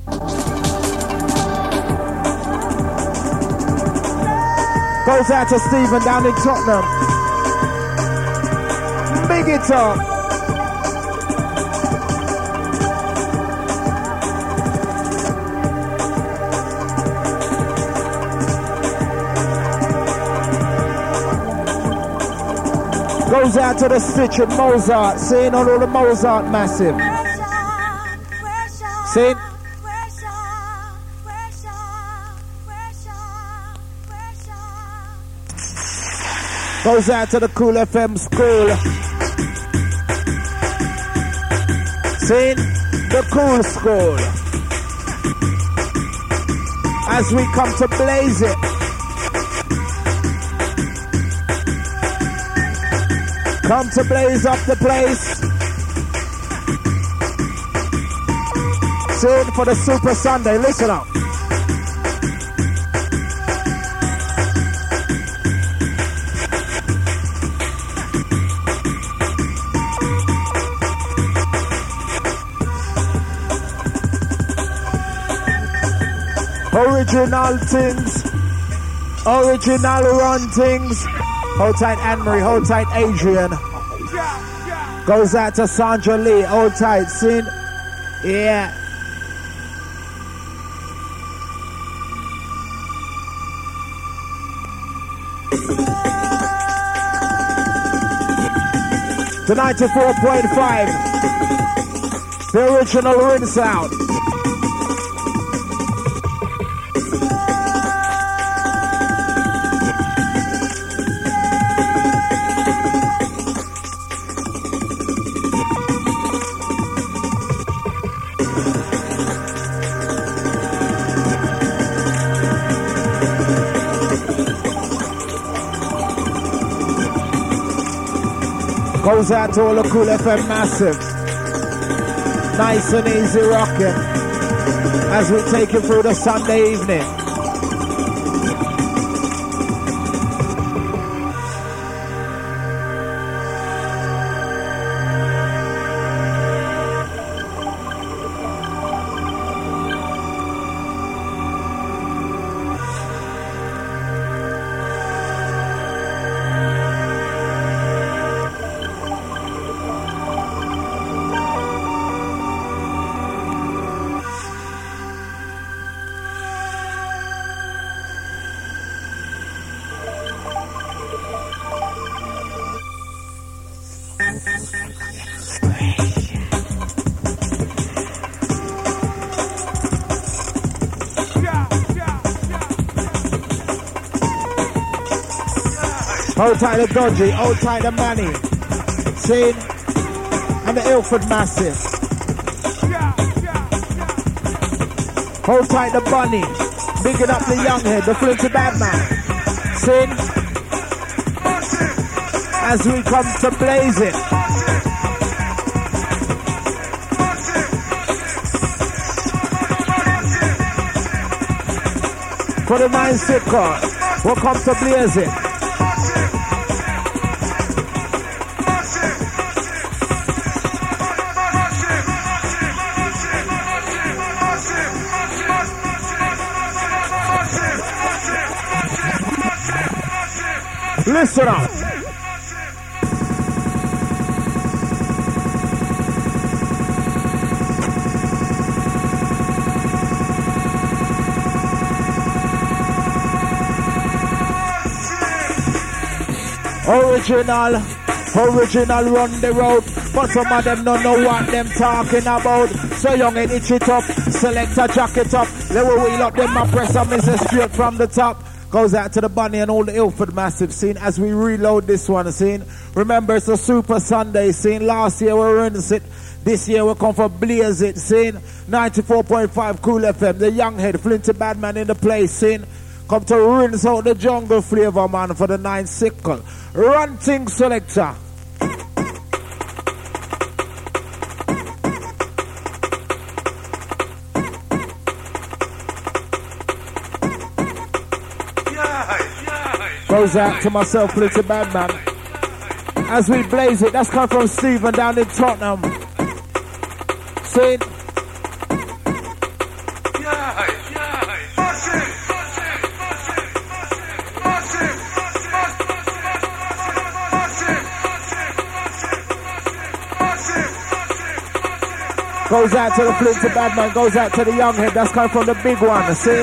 Goes out to Stephen down in Tottenham. Big it up. Goes out to the Stitch and Mozart. Seeing on all the Mozart massive. See? Goes out to the Cool FM school. See? The Cool School. As we come to blaze it. Come to blaze up the place. Soon for the Super Sunday. Listen up. Original things. Original run things. Hold tight, Anne-Marie. Hold tight, Adrian. Goes out to Sandra Lee. Hold tight, Sin. Yeah. The 94.5. The original ring sound. Goes out to all the Cool FM massive. Nice and easy rocking as we take you through the Sunday evening. Hold tight the Dodgy, hold tight the Manny. See? And the Ilford Massive. Hold tight the Bunny. Bigging up the Younghead, the Flinty Badman. See? As we come to blaze it. For the 9-6 car, we'll come to blaze it. Listen up. Original run the road, but some of them don't know what them talking about. So young and itch it up, select a jacket up, let me wheel up them my press up, Mr. Straight from the top. Goes out to the Bunny and all the Ilford Massive scene as we reload this one scene. Remember it's a Super Sunday scene. Last year we rinsed it. This year we come for blaze it scene. 94.5 Cool FM. The Younghead, Flinty Badman in the place scene. Come to rinse out the jungle flavor man for the 9 sickle. Run thing selector. Goes out to myself, Flinty Badman. As we blaze it, that's come from Stephen down in Tottenham. See? Goes out to the Flinty Badman, goes out to the young head. That's coming from the big one, see?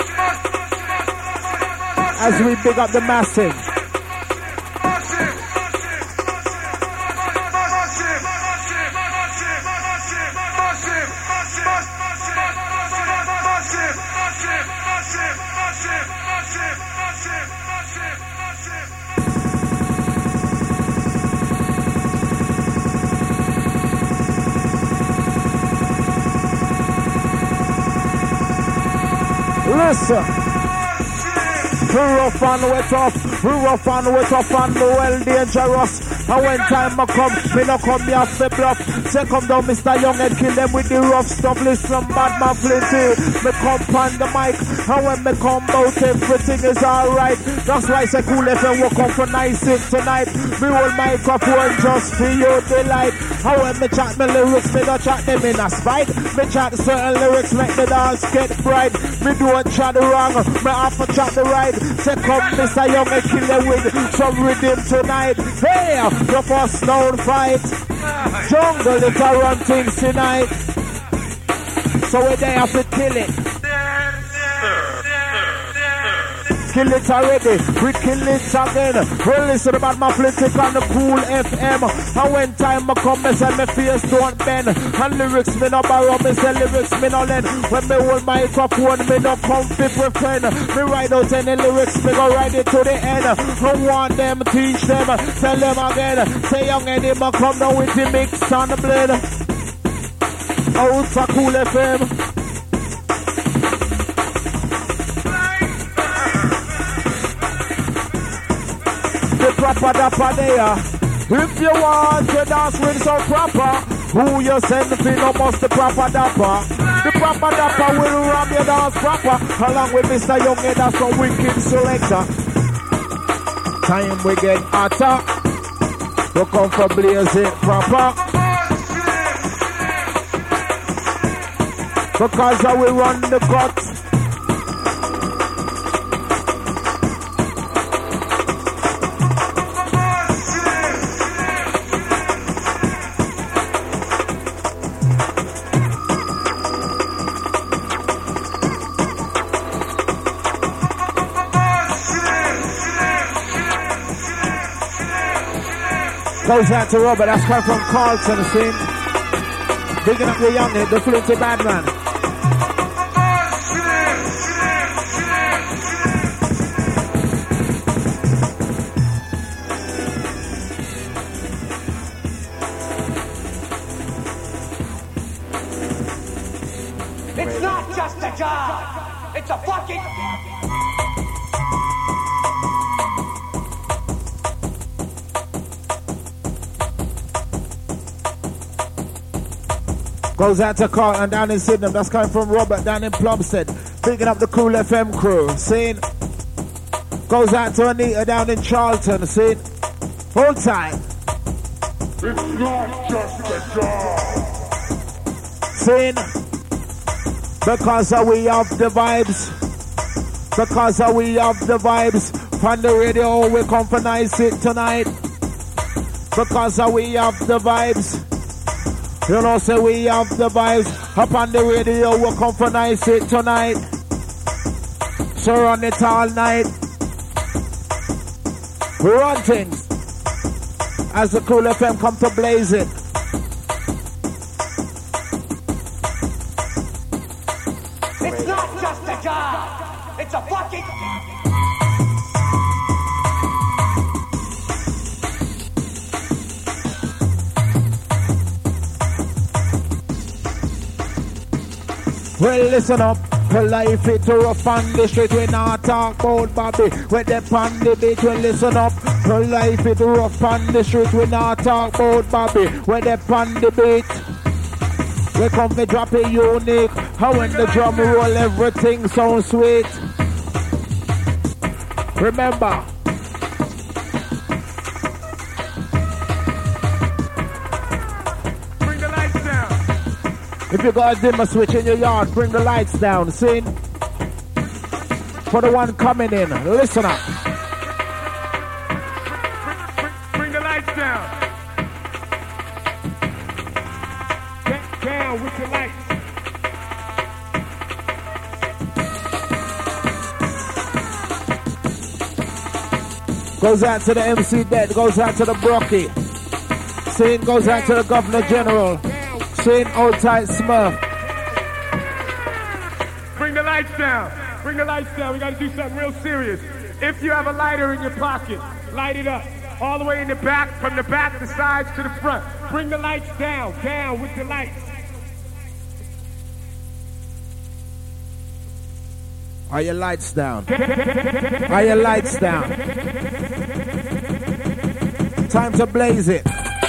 As we big up the massive. Listen, we rough and we tough, we rough and we tough and we well dangerous. And when time I come, me no come here for bluff. Say come down Mr. Younghead, kill them with the rough stuff. Listen, Badman Flinty, me come on the mic. And when me come out, everything is alright. That's why I say Cool FM will come for nice it tonight. Me hold microphone just for you delight. And when me chat my lyrics, me don't chat them in a spite. Me chat certain lyrics make the dance get bright. Me don't chat the wrong, me have to chat the right. Say come Mr. Younghead, kill them with some rhythm tonight. Hey, the first known fight. Jungle if I run things tonight. So we're there have to kill it. Kill it already, we kill it again. Well, listen about my Flinty on the Cool FM. And when time I come, me say me face don't bend. And lyrics me no borrow, me say lyrics me no lend. When me hold microphone, me no come to pretend. Me write out any lyrics, me go write it to the end. I want them, teach them, tell them again. Say young Eddie, ma come down with the mix on the blend. Out for Cool FM. Proper dapper there. If you want to dance with some proper, who you send for no must the proper dapper. The proper dapper will run your dance proper. Along with Mr. Younghead, that's some wicked selector. Time we get hotter. We come for blaze it proper. Because I will run the cut. Goes out to Robert, that's come from Carlton, see? Bigging up the young, the Flinty Badman. It's not just a job, it's a fucking... Goes out to Carlton down in Sydenham. That's coming from Robert down in Plumstead. Picking up the Cool FM crew. See? Goes out to Anita down in Charlton. See? Hold tight. It's not just a job. See? Because we have the vibes. Because we have the vibes. On the radio we come for nice it tonight. Because we have the vibes. You know, say we have the vibes. Up on the radio, we'll come for nice it tonight. So run it all night. We run things. As the Cool FM come to blaze it. It's not just a job. It's a fucking... Well, listen up. Well, life it rough on the street. We not talk about Bobby. We're the on the beat. Well, listen up. Well, life it rough on the street. We not talk about Bobby. We're the on the beat. We come to drop it unique. How when the drum roll, everything sounds sweet. Remember. If you got a dimmer switch in your yard, bring the lights down, see? For the one coming in, listen up. Bring the lights down. Get down with the lights. Goes out to the MC Dead. Goes out to the Brocky. Scene goes out to the Governor General. Scene Old Tight Smurf. Bring the lights down. Bring the lights down. We got to do something real serious. If you have a lighter in your pocket, light it up. All the way in the back, from the back, the sides to the front. Bring the lights down. Down with the lights. Are your lights down? Are your lights down? Time to blaze it.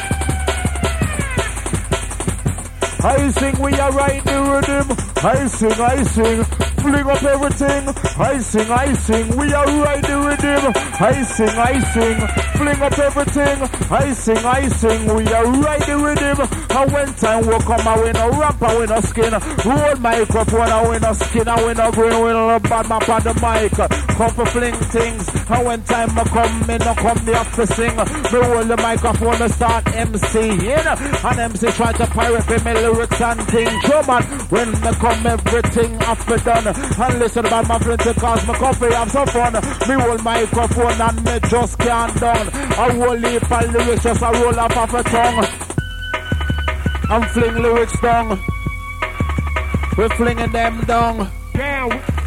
I sing, we are right the rhythm. I sing, fling up everything. I sing, we are right the rhythm. I sing, fling up everything. I sing, we are right the rhythm. And when time will come, I win a rap, I win a skin. Roll microphone, I win a skin, I win a green, win a bad map on the mic. Come for fling things. And when time will come, me no come me up to sing. Me roll the microphone, me start MCing. And MC try to pirate me lyrics and things. Come on, when me come, everything after done. And listen about my friends because me coffee have some fun. Me hold microphone and me just can't down. I roll leap and lyrics just a roll up off a tongue. And fling lyrics down. We're flinging them down. Down.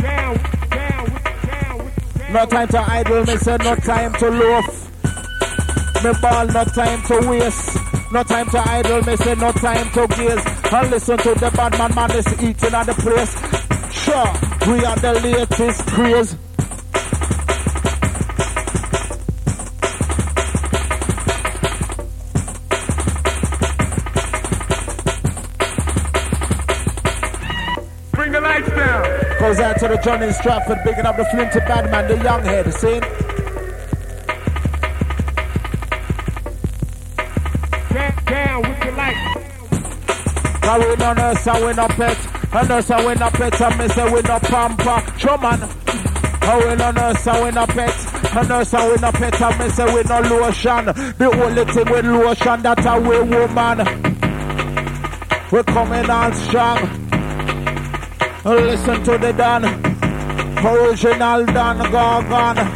No time to idle, me say no time to loaf. Me ball, no time to waste. No time to idle, me say no time to gaze. And listen to the bad man is eating at the place. Sure, we are the latest craze. Bring the lights down. Goes out to the Johnny Stratford, bigging up the Flinty Badman, the young head, see? Down with the lights. Now we no nurse and we no pet. And nurse and we no pet, and me say we no pamper. Show man. How we no nurse and we no pet. And nurse and we no pet, and me say we no lotion. The only thing with lotion that a we woman. We coming on strong. Listen to the Dan. Original Dan Gargan.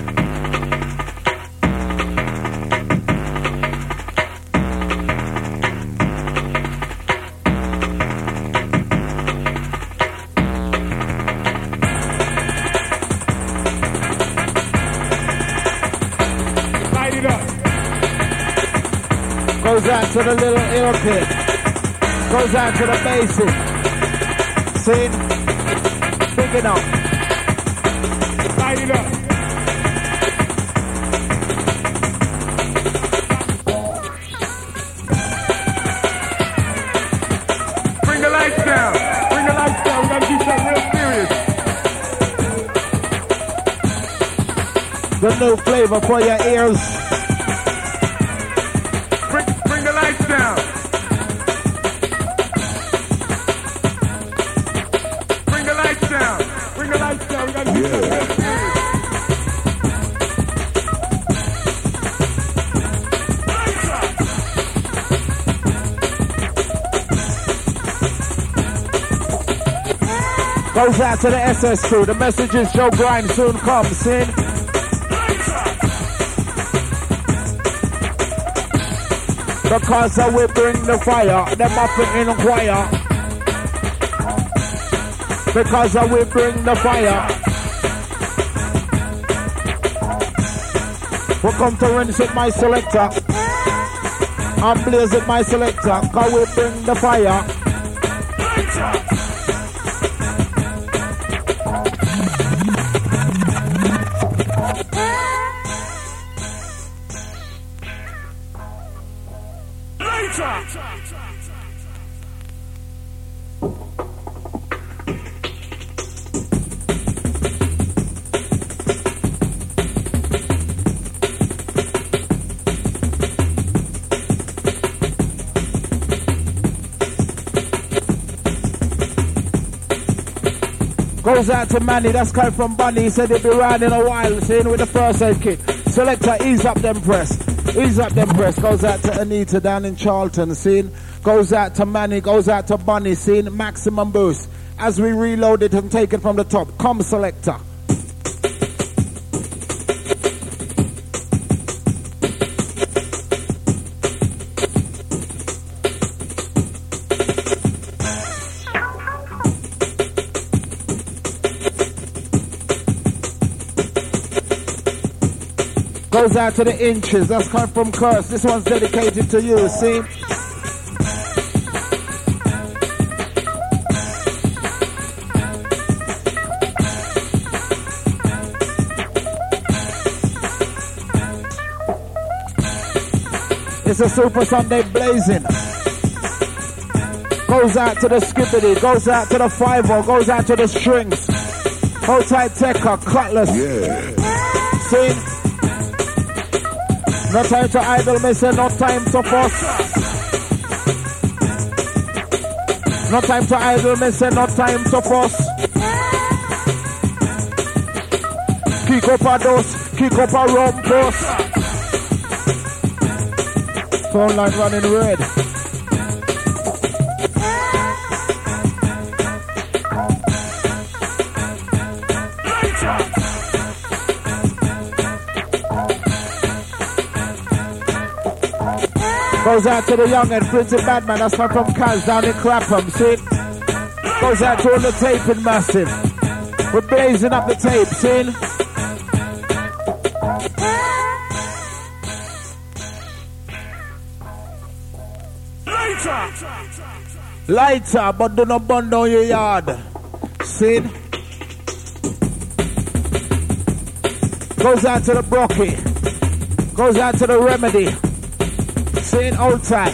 Goes out to the little ill kid. Goes out to the basic. See? Pick it up. Light it up. Bring the lights down. Bring the lights down. We gotta do something real serious. The new flavor for your ears. Bring the lights down. Bring the lights down. Bring the lights down. We gotta do something real serious. Goes out to the SS crew. The message is Joe Grind soon comes. See? Because we bring the fire, them up in inquire. Because we bring the fire. We come to rinse it, my selector. And blaze it, my selector. Because we bring the fire. Goes out to Manny, that's coming from Bunny. He said he'd be riding a while, seeing with the first aid kit. Selector, ease up them press. Ease up them press. Goes out to Anita down in Charlton, seeing. Goes out to Manny, goes out to Bunny, seeing maximum boost. As we reload it and take it from the top. Come, Selector. Goes out to the inches. That's coming from Curse. This one's dedicated to you, see? It's a Super Sunday blazing. Goes out to the skibbity, goes out to the 5-0, goes out to the strings. Hold tight, Tekka, Cutlass. Yeah. See? No time to idle, me say no time to fuss. No time to idle, me say no time to fuss. Kick up a dose, kick up a rum post. Phone line running red. Goes out to the young and Prince of Badman, that's not from Kaz down in Clapham, see? Goes out to all the taping massive. We're blazing up the tape, see? Lighter, but do not burn down your yard. See? Goes out to the Brocky. Goes out to the Remedy. Saying old time.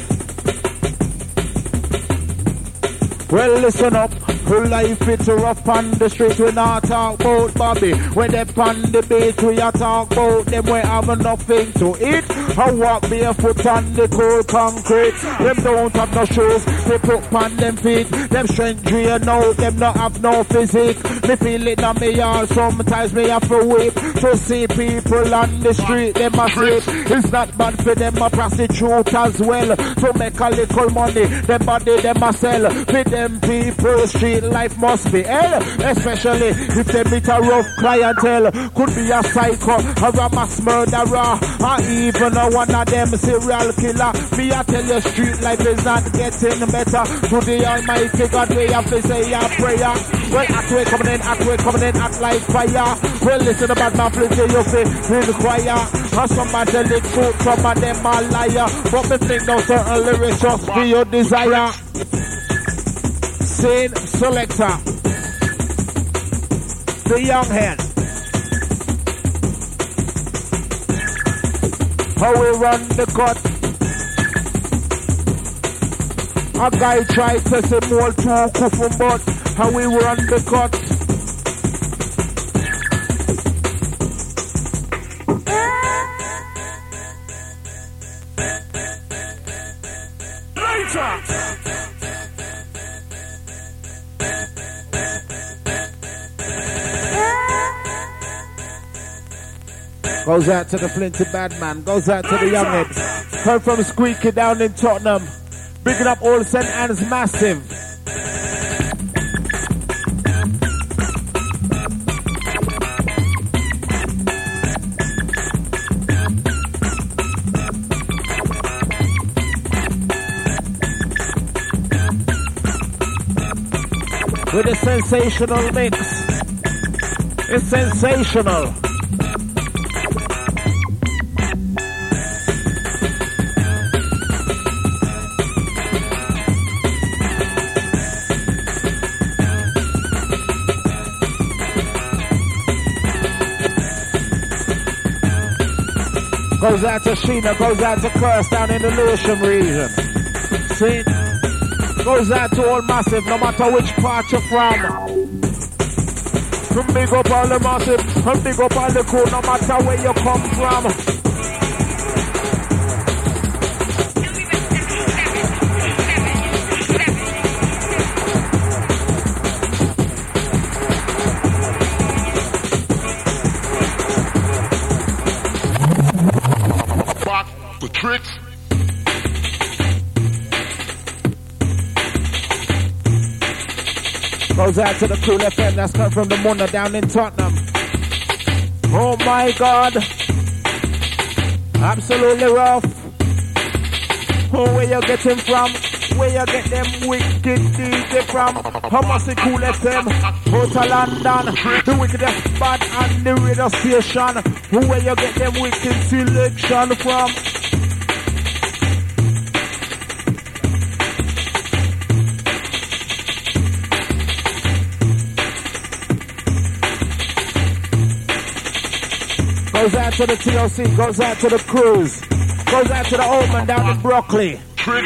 Well, listen up. Life it's rough on the street. We not talk about Bobby. When they on the beach, we are talk about them. We have nothing to eat. I walk barefoot on the cold concrete. Them don't have no shoes. They put on them feet. Them strength drain out. Them not have no physique. Me feel it on me yard. Sometimes me have to weep to see people on the street. Them a sleep. It's not bad for them a prostitute as well. To make a little money. Them body them a sell. For them people street life must be hell. Especially if they meet a rough clientele. Could be a psycho or a mass murderer. Or even one of them serial killer. Me I tell you street life is not getting better. To the Almighty God we have to say a prayer. Well act way coming in, act like fire. Well listen about my place you feel require. And some of them the truth, some of them are liar. But me think no certain lyrics just be your desire. Sane Selector, the young hand. How we run the cut. A guy tried to say more to Kufu, but how we run the cut. Goes out to the Flinty Badman. Goes out to the young heads. Heard from Squeaky down in Tottenham. Picking up all St. Anne's massive. With a sensational mix. It's sensational. Goes out to Sheena, goes out to Curse down in the Lewisham region. See? Goes out to all massive, no matter which part you're from. From big up all the massive, from big up all the crew, no matter where you come from. Tricks. Goes out to the Cool FM that's come from the Mona down in Tottenham. Oh my God. Absolutely rough. Oh, where you getting from? Where you get them wicked DJ from? How much it cool FM? Out of London. The wickedest bad and the radio station. Where you get them wicked selection from? Goes out to the TLC, goes out to the cruise, goes out to the old man down in Broccoli.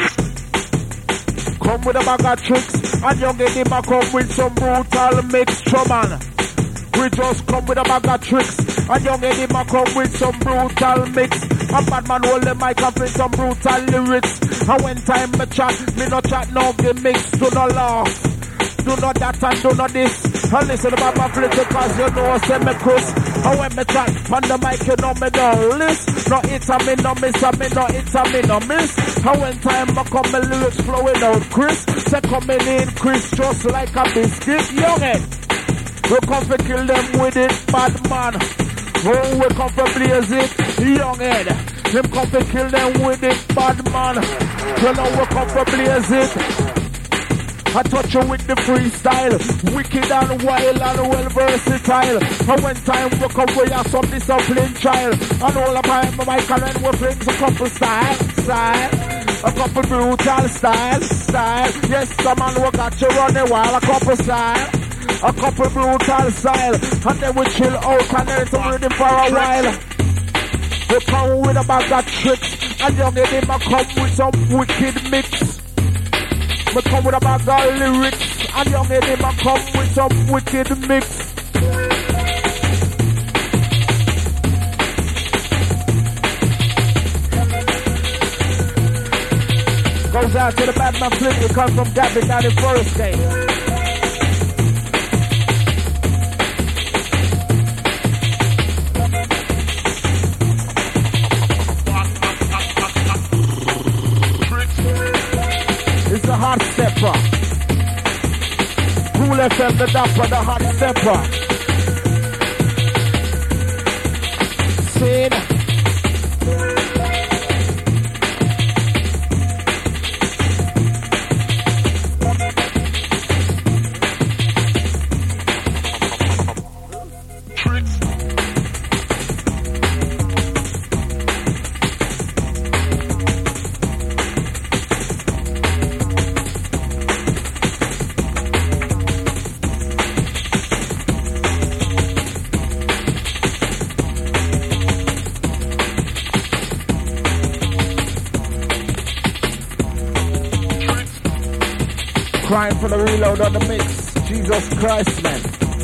Come with a bag of tricks, and you get him a come with some brutal mixture, man. We just come with a bag of tricks, and you get him a come with some brutal mix. A bad man hold the mic and play some brutal lyrics. And when time me no chat, no gimmicks, do no laugh. Do not that and do not this. And listen about my flip because you know say me cruise. And when me chat on the mic, you know me don't list. No it and me no miss, and me no it and me no miss. And when time I come, my lyrics flowing out, Chris. Say coming in, Chris, just like a biscuit, youngin'. We come to kill them with it, bad man. Oh, we come to blaze it, youngin'. Him come to kill them with it, bad man. You know we come to blaze it. I touch you with the freestyle, wicked and wild and well versatile. And when time we come, we have some disciplined child. And all the time, my mic and we bring a couple style, a couple brutal style. Yes, the man we got you running while a couple style, a couple brutal style. And then we chill out and then to read him for a while. We come with a bag of tricks, and young him a come with some wicked mix. We come with a bag of lyrics, and young him a come with some wicked mix. Goes out to the bad man Flip, we come from Gabby down in Forest Gate. Hot stepper. Cool FM, the dapper, the hot stepper. Sin. Crying for the reload on the mix. Jesus Christ, man.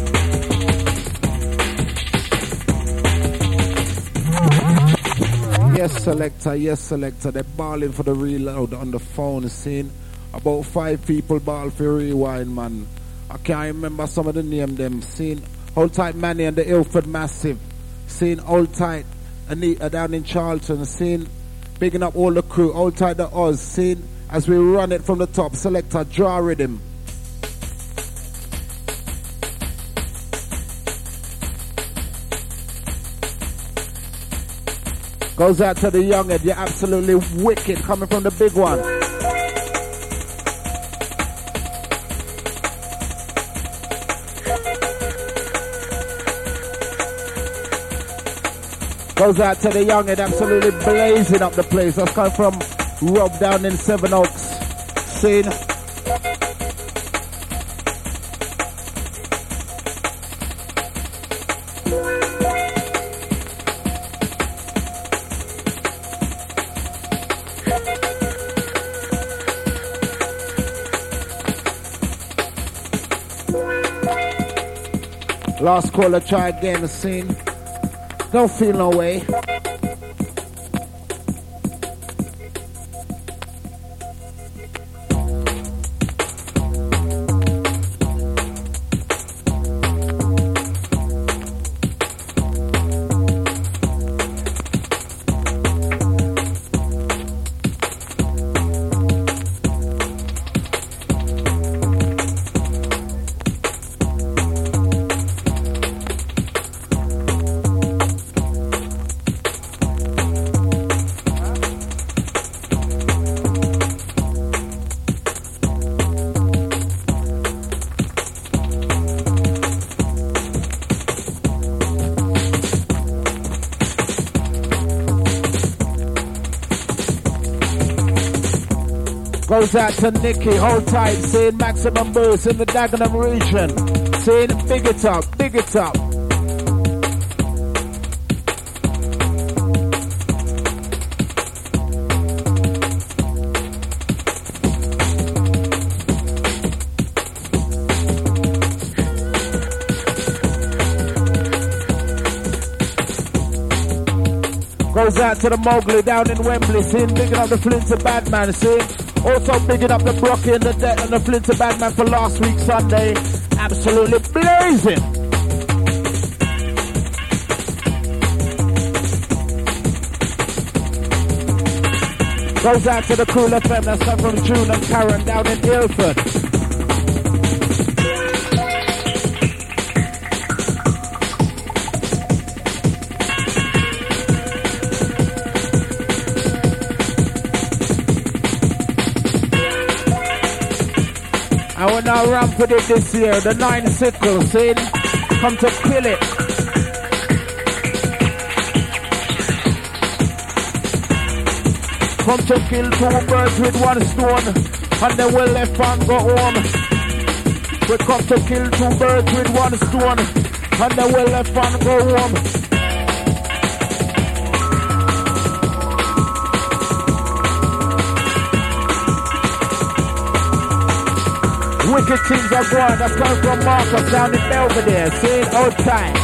Yes, selector. They're balling for the reload on the phone scene. About 5 people ball for rewind, man. I can't remember some of the name them. Seen Hold Tight Manny and the Ilford Massive. Seen Hold Tight Anita down in Charlton. Seen bigging up all the crew. Hold Tight the Oz. Seen as we run it from the top, selector, draw rhythm. Goes out to the young'un, you're absolutely wicked, coming from the big one. Goes out to the young'un, absolutely blazing up the place. That's coming from Rob down in Seven Oaks. Scene. Last caller, try again the scene. Don't feel no way. Goes out to Nicky, hold tight, saying maximum boost in the Dagenham region. Saying big it up, big it up. Goes out to the Mowgli down in Wembley, seeing bigging up the Flinter Badman, seeing also bigging up the Brocky and the Flinter Badman for last week Sunday. Absolutely blazing. Goes out to the Cool FM, that's come from June and Karen down in Ilford. I will now ramp with it this year. The 9 sickles, saying, come to kill it. Come to kill 2 birds with 1 stone, and then we'll left and go home. We come to kill 2 birds with 1 stone, and then we'll left and go home. Wicked things are going, that's coming from Marcus down in Belvedere, saying outside.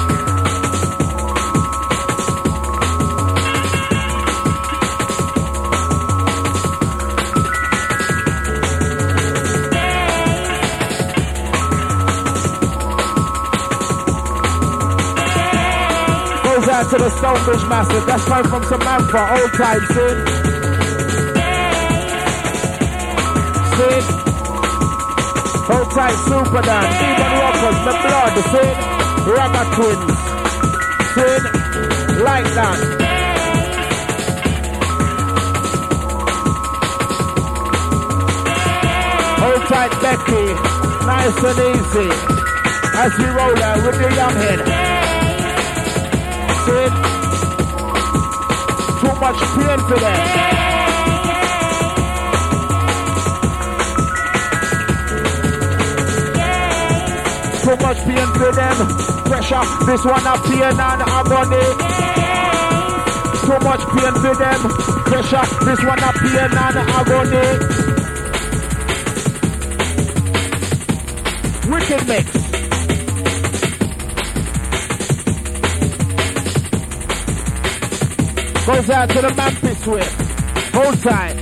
Goes out to the Stonebridge Massive, that's coming from Samantha, old time, saying. Hold tight, Super Dan, Demon Rockers, The Blood, Sin, Ragga Twins, Sin, like that. Hold tight, Becky, nice and easy, as we roll out with the young head. Sin, too much pain for them. Too much pain for them. Pressure, this one up pain and agony. Too much pain for them. Pressure, this one up pain and agony. Wicked mix. Goes out to the Memphis way. Hold tight.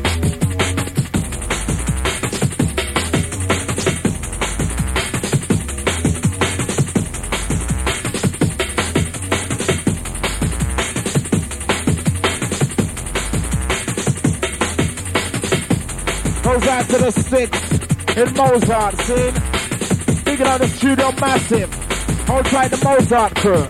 Goes out to the 6 in Mozart, see? Big out the studio massive. Hold tight the Mozart crew.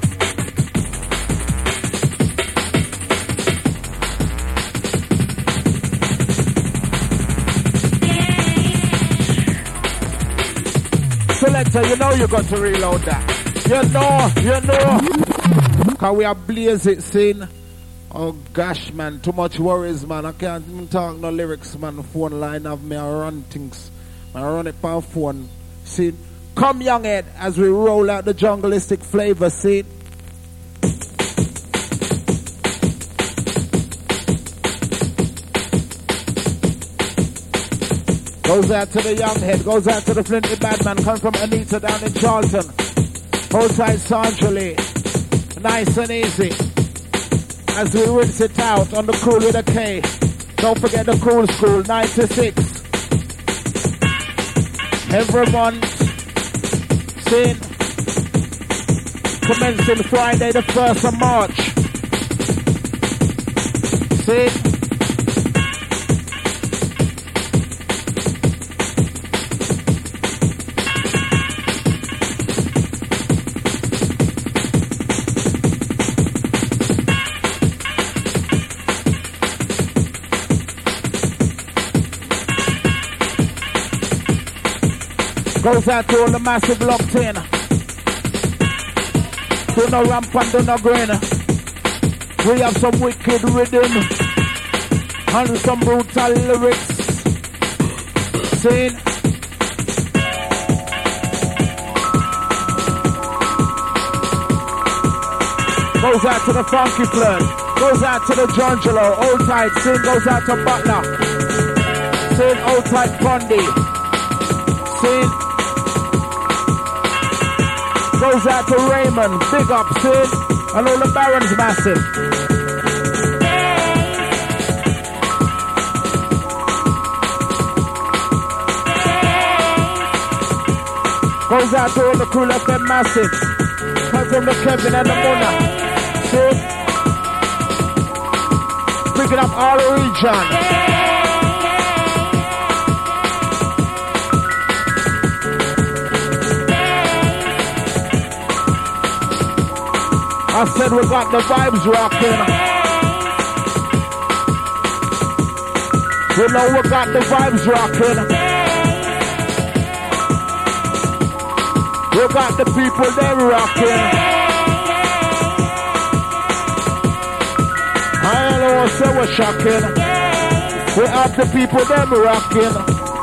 Selector, you know you got to reload that. You know. Cause we are blaze it, scene. Oh gosh, man, too much worries, man. I can't even talk no lyrics, man. The phone line of me, I run things. I run it by phone. See, come young head as we roll out the jungleistic flavor, see. Goes out to the young head, goes out to the Flinty Badman, come from Anita down in Charlton. Hold tight, Sanjali. Nice and easy. As we rinse it out on the Cool with a K. Don't forget the Cool School, 96. Every month, sin. Commencing Friday the 1st of March. Sin. Goes out to all the massive locked in. Do no ramp and do no grin. We have some wicked rhythm and some brutal lyrics. Sing. Goes out to the Funky Flirt. Goes out to the Jongelo. Old Tight. Sing. Goes out to Butler. Sing. Old Tight Bundy. Sing. Goes out to Raymond. Big up. Sing. And all the Barons massive. Goes out to all the Cool FM massive. Come from the Kevin and the Mona. See? Picking up all the region. I said we got the vibes rocking. You know we got the vibes rocking. We got the people them rocking. I don't know what say we're shocking. We have the people them rocking.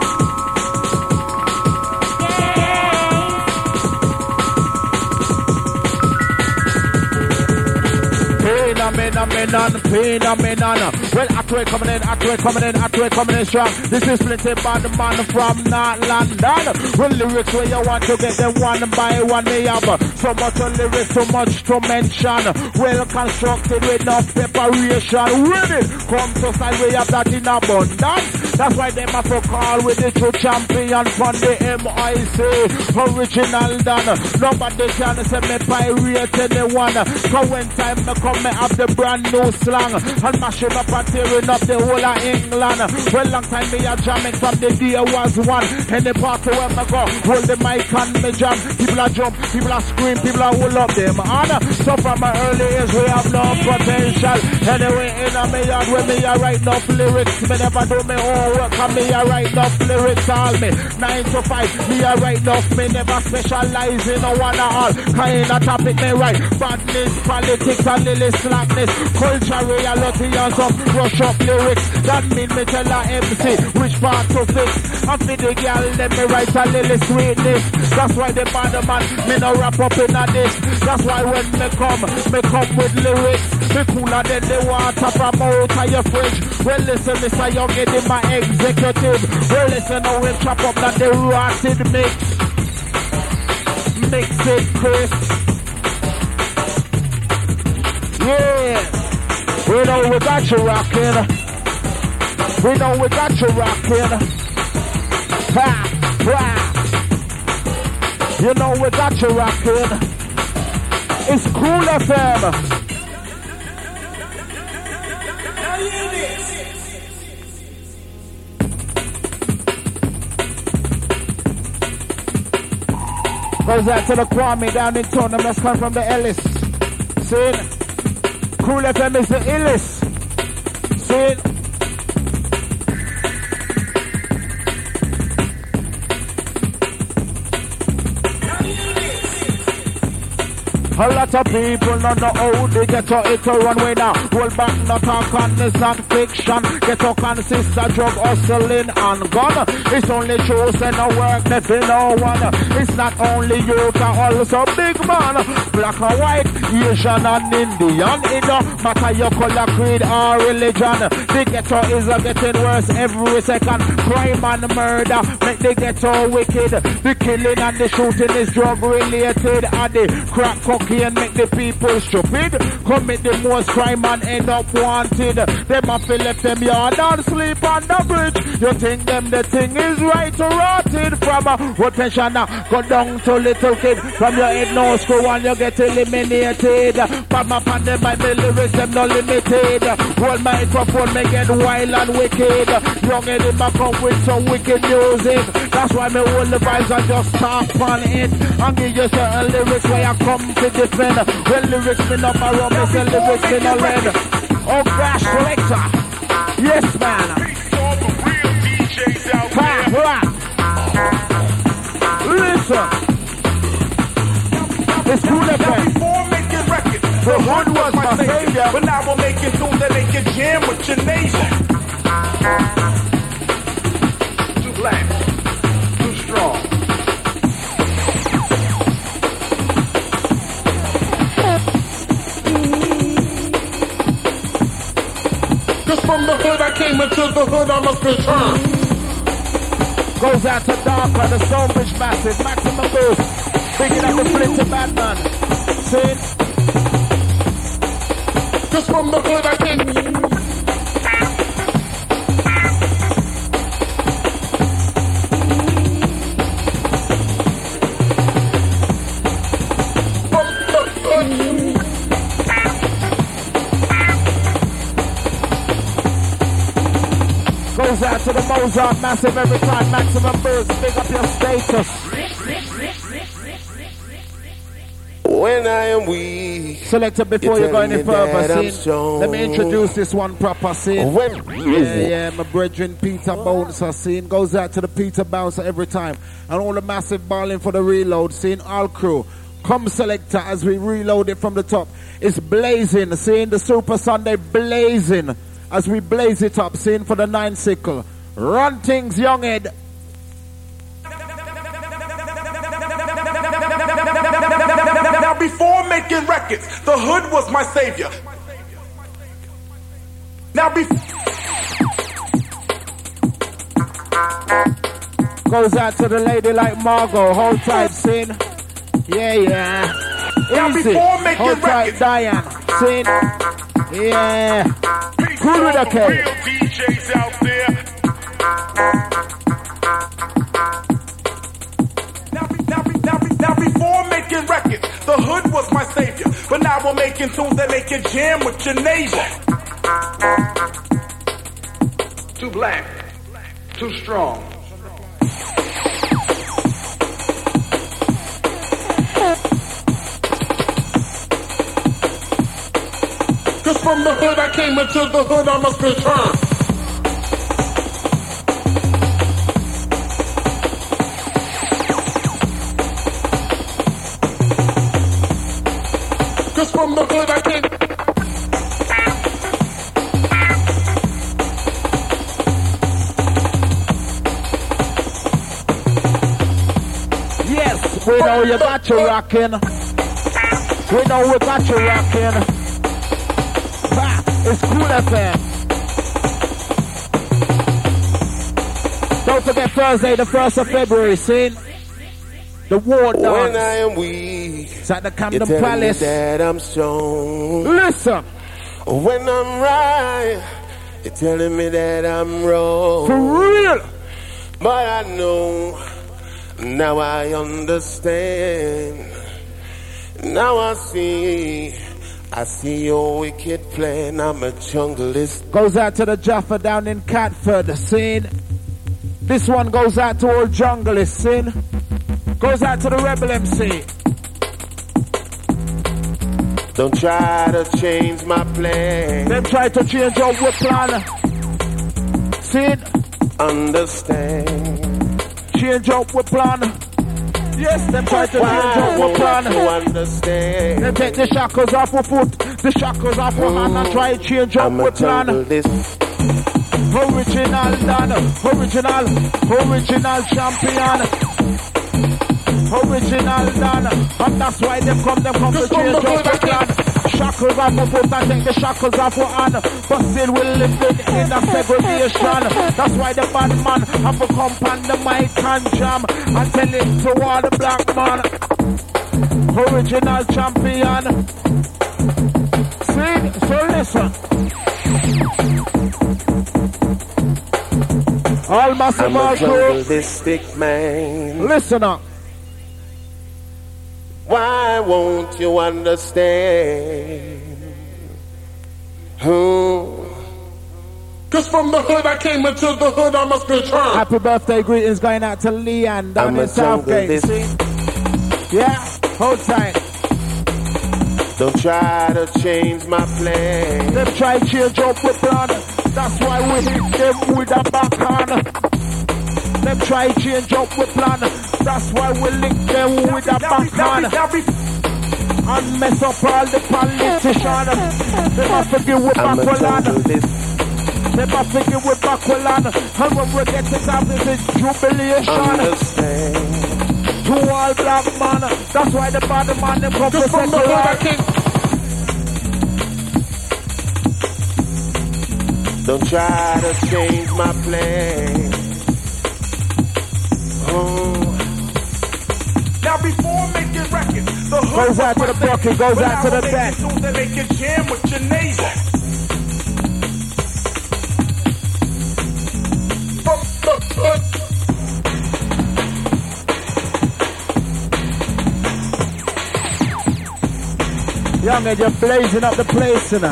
Phenomenon. Well, Ackway coming in strong. This is Plenty Band Man from North London. Well, lyrics where you want to get them one by one. Me have so much lyrics, so much to mention. Well constructed with enough preparation. With it, come to side we have that in abundance. That's why them have to call with the true champion from the MIC. Original done. Nobody can say me pirate anyone. Cause when time me come, me have the brand new slang. And mashing up and tearing up the whole of England. Well, long time me a jamming from the day was one. Any party where me go, hold the mic and me jam. People are jump, people are scream, people are hold up them. And so from my early years we have no potential. Anyway, in a me yard where me a write enough lyrics. Me never do me own work and me a write enough lyrics all me. 9 to 5, me a write enough. Me never specialize in a one or all. Kind of topic me write. Badness, politics and little slackness. Culture, reality and some rush up lyrics. That mean me tell a MC which part to fix. And for the girl, let me write a little sweetness. That's why the band man, me no wrap up in a this. That's why when me come with lyrics. Me cooler than the water from out of your fridge. Well listen, Mr. Young, it in my executive. Well listen, how we chop up that the rotted mix. Mix it crisp. Yeah. We know we got you rockin'. We know we got you rockin'. Ha, ha. You know we got you rockin'. It's Cool FM. Goes out to the Kwame down in Tottenham. That's come from the Ellis. See? Cool FM is the illest. See it? A lot of people don't know how they get to it to run way now. Hold back, not talk on this non-fiction. Get to consist of drug hustling and gun. It's only chosen to work, nothing no one. It's not only youth, also big man. Black and white, Asian and Indian. It don't matter your color, creed or religion. The ghetto is getting worse every second. Crime and murder make the ghetto wicked. The killing and the shooting is drug related. And the crack cocaine make the people stupid. Commit the most crime and end up wanted. Them have to left them yard and sleep on the bridge. You think them the thing is right or rotted? From a rotation go down to little kid. From your head no screw and you get eliminated. But my pan them by the lyrics them no limited. Hold microphone make it wild and wicked. Young Eddie ma come with some wicked music. That's why me hold the vibes and just tap on it. And give you certain lyrics where I come to defend. Well lyrics me no borrow, me say lyrics me no lend. Oh gosh, collector. Yes man. Listen. It's Cool FM. Before making records, the hood was my savior. But now we're making tunes that they can jam with your nation. Too black. Cause from the hood I came into the hood I must return. Goes out to Darker, the Stonebridge Massive, Maximum Boost. Picking up the Flinty Batman. See? Cause from the hood I came. Goes out to the Mozart Massive every time. Maximum Boost, big up your status. When I am weak. Selector, before you go any further, scene, let me introduce this one proper, scene. Yeah, my brethren Peter Bouncer, scene. Goes out to the Peter Bouncer every time. And all the massive balling for the reload, scene. All crew. Come selector as we reload it from the top. It's blazing, seeing the Super Sunday blazing. As we blaze it up, seeing for the 9 sickle. Run things, young head. Now before making records, the hood was my savior. Now Goes out to the lady like Margot. Hold tight, sin. Yeah. Easy. Hold tight, Diane. Sin. Yeah. Good with a K. Real DJs out there. Now before making records, the hood was my savior. But now we're making tunes that make you jam with your neighbor. Too black. Too strong. Cause from the hood I came into the hood I must return. Cause from the hood I came. Yes, we know you got you rocking. We know we got you rocking. It's Cool FM. Don't forget Thursday, the 1st of February, see? The war dance. When I am weak, it's at the Camden you tell Palace. Me that I'm strong. Listen. When I'm right, you're telling me that I'm wrong. For real. But I know, now I understand. Now I see your wicked plan. I'm a junglist. Goes out to the Jaffa down in Catford, scene. This one goes out to all junglist, scene. Goes out to the Rebel MC. Don't try to change my plan. Them try to change our plan. Scene. Understand. Change up with plan. Yes, them try to change up with plan. Understand. They take the shackles off her foot, the shackles off her hand and try to change up with plan. Original Dan, original champion. Original Dan, and that's why them come to change up with plan. Shackles off her foot and take the shackles off her hand. But still we live in a segregation. That's why the bad man have to come on the mic and jam and tell it to all the black man. Original champion. See? So listen. All massive all crew. Man. Listen up. Why won't you understand? Cause from the hood I came into the hood I must return. Happy birthday greetings going out to Leanne down in Southgate. See? Yeah, hold tight. Don't try to change my plan. Them try to change up with plan. That's why we hit them with a backhand. Them try to change up with plan. That's why we link them with a backhand. And mess up all the politicians. They must forget with Backwaland. They must forget with Backwaland. And when we get it up, this is jubilation. To all black man. That's why the bad man, they come to settle. Don't try to change my plan. Now before making records, the hood goes out to the bucket, goes out to the back. So that they can jam with your neighbor. Young and you're blazing up the place, you know.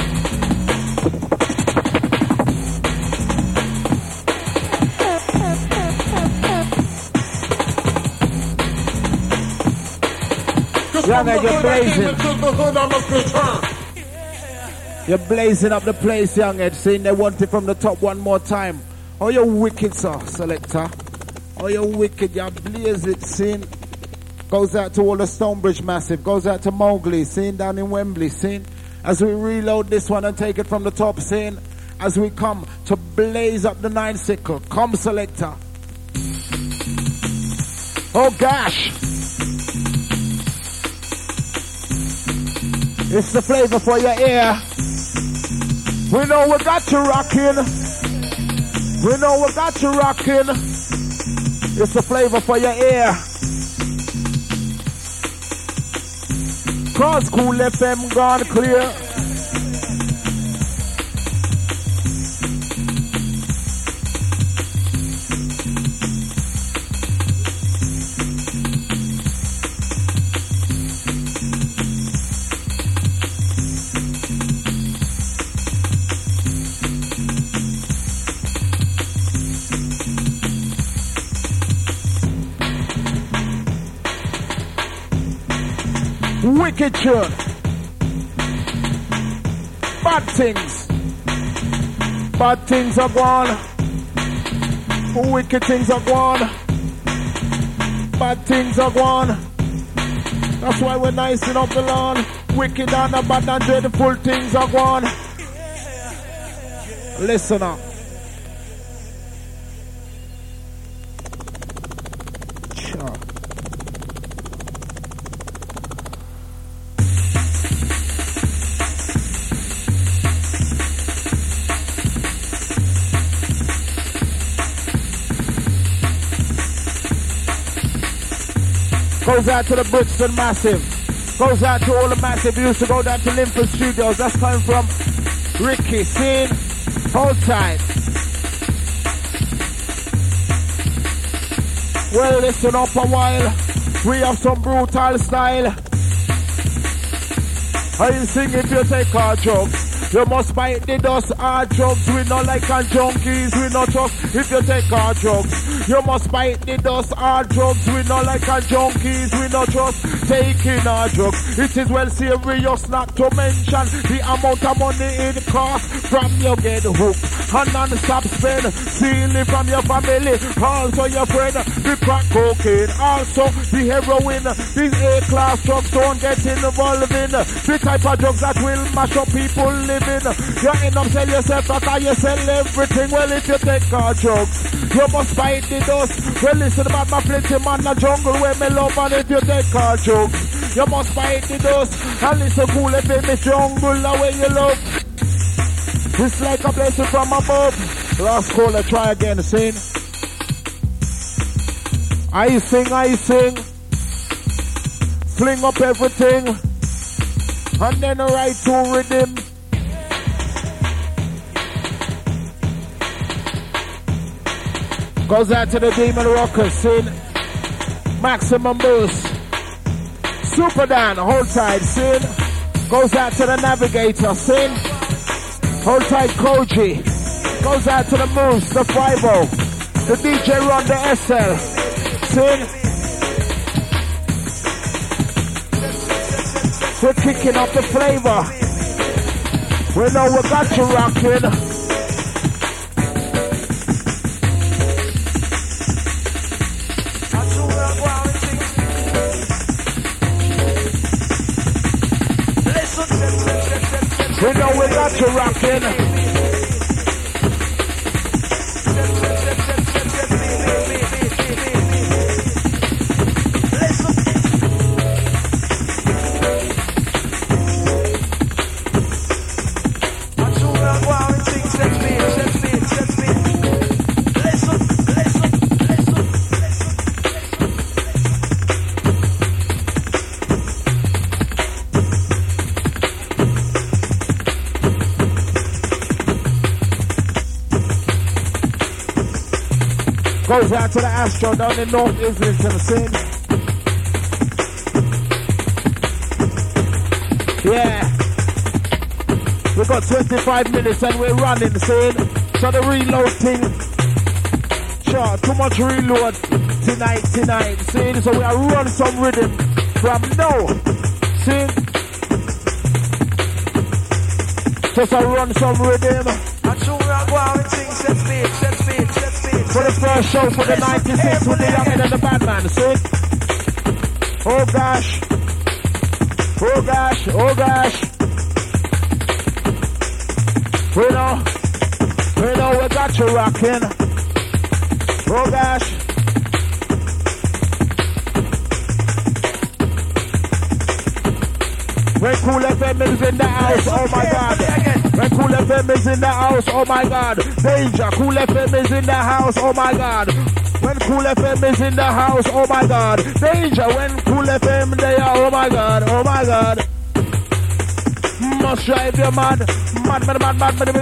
Young and you're blazing. You're blazing up the place, young Ed. Saying they want it from the top one more time. Oh, you wicked, sir, selector. Oh, you wicked. You blaze it, seeing. Goes out to all the Stonebridge Massive. Goes out to Mowgli, seeing down in Wembley, seeing. As we reload this one and take it from the top, seeing. As we come to blaze up the 9 sickle. Come, selector. Oh, gosh. It's the flavor for your ear. We know we got you rocking. We know we got you rocking. It's the flavor for your ear. Cause Cool FM gone clear. Wicked tune. Bad things. Bad things are gone. Wicked things are gone. Bad things are gone. That's why we're nicing up the lawn. Wicked and the bad and dreadful things are gone. Listen up. Goes out to the Brixton Massive. Goes out to all the Massive. We used to go down to Linford Studios. That's coming from Ricky. Seeing? Hold tight. Well, listen up a while. We have some brutal style. I sing if you take our drugs. You must bite the dust. Our drugs, we not like our junkies. We not trust if you take our drugs. You must bite the dust. Our drugs, we not like our junkies. We not trust taking our drugs. It is well serious not to mention the amount of money it costs from you get hooked. And non-stop spend. Stealing from your family. Also your friend. The crack cocaine. Also the heroin. These A-class drugs don't get involved in. The type of drugs that will mash up people living. You end up sell yourself after you sell everything. Well, if you take our drugs, you must bite the dust. Well, listen about my plenty man the jungle where me love. And if you take our drugs, you must bite the dust. And listen cool if in the jungle the way you love. It's like a blessing from above. Last caller, try again, sing. I sing. Fling up everything. And then right to rhythm. Goes out to the Demon Rockers, sing. Maximum Boost. Super Dan, hold tight, sing. Goes out to the Navigator, sing. Hold tight, Koji. Goes out to the Moose, the 5-0. The DJ Ron, the SL. Sing. We're kicking up the flavor. We know we got you rocking. We know we got you rocking. Goes out to the Astro down in North Islington, see? Yeah. We got 25 minutes and we're running, see? So the reload thing. Sure, too much reload tonight, see? So we are run some rhythm from now, see? Just a run some rhythm. For the first show for the 96 with the youngin' and the bad man, see? Oh gosh. Oh gosh, oh gosh. We know we got you rockin'. Oh gosh. When Cool FM is in the house, oh my God. When Cool FM is in the house, oh my God. Danger, Cool FM is in the house, oh my God. When Cool FM is in the house, oh my God. Danger, when Cool FM they are, oh my God, oh my God. Must drive you mad. Mad. Come on.